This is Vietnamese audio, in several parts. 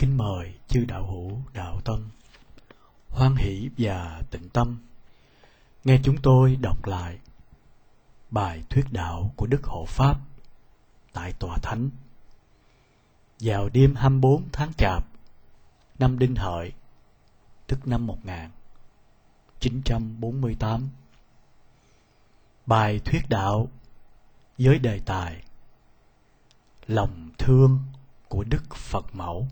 Kính mời chư đạo hữu đạo tâm hoan hỷ và tịnh tâm nghe chúng tôi đọc lại bài thuyết đạo của Đức Hộ Pháp tại Tòa Thánh vào đêm 24 tháng Chạp năm Đinh Hợi, tức năm 1948. Bài thuyết đạo với đề tài lòng thương của Đức Phật Mẫu.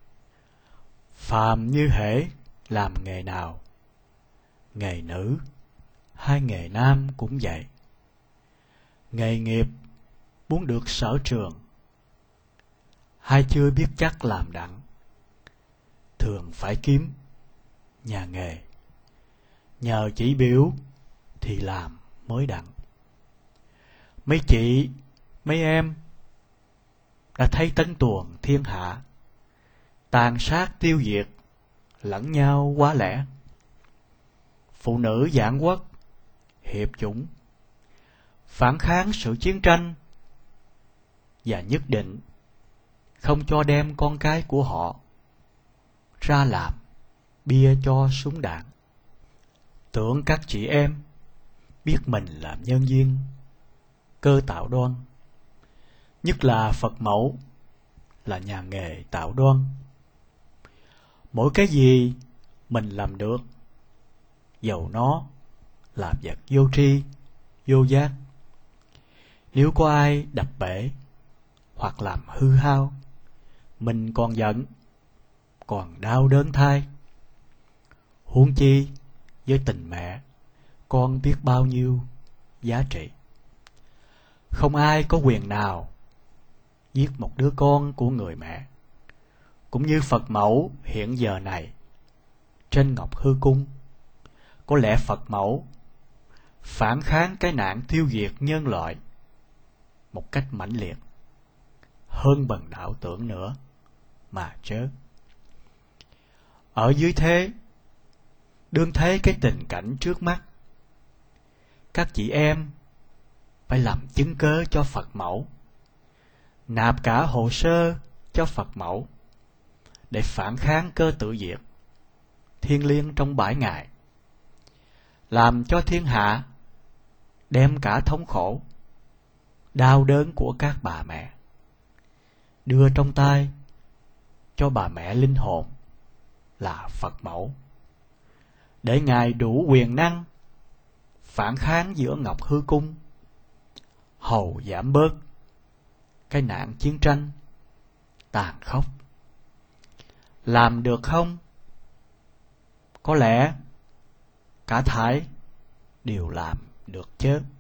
Phàm như hễ làm nghề nào, nghề nữ hay nghề nam cũng vậy. Nghề nghiệp muốn được sở trường, hay chưa biết chắc làm đặng, thường phải kiếm nhà nghề, nhờ chỉ biểu thì làm mới đặng. Mấy chị, mấy em đã thấy tấn tuồng thiên hạ, tàn sát tiêu diệt lẫn nhau quá lẽ. Phụ nữ giảng quốc, hiệp chủng, phản kháng sự chiến tranh, và nhất định không cho đem con cái của họ ra làm bia cho súng đạn. Tưởng các chị em biết mình làm nhân viên cơ tạo đoan, nhất là Phật Mẫu là nhà nghề tạo đoan. Mỗi cái gì mình làm được, dầu nó là vật vô tri, vô giác, nếu có ai đập bể hoặc làm hư hao, mình còn giận, còn đau đớn thai. Huống chi với tình mẹ, con biết bao nhiêu giá trị. Không ai có quyền nào giết một đứa con của người mẹ. Cũng như Phật Mẫu hiện giờ này trên Ngọc Hư Cung, có lẽ Phật Mẫu phản kháng cái nạn tiêu diệt nhân loại một cách mãnh liệt hơn bần đạo tưởng nữa mà chớ. Ở dưới thế, đương thấy cái tình cảnh trước mắt, các chị em phải làm chứng cớ cho Phật Mẫu, nạp cả hồ sơ cho Phật Mẫu để phản kháng cơ tự diệt thiên liêng trong 7 ngày, làm cho thiên hạ đem cả thống khổ, đau đớn của các bà mẹ đưa trong tay cho bà mẹ linh hồn là Phật Mẫu, để Ngài đủ quyền năng phản kháng giữa Ngọc Hư Cung, hầu giảm bớt cái nạn chiến tranh tàn khốc. Làm được không? Có lẽ cả thảy đều làm được chứ.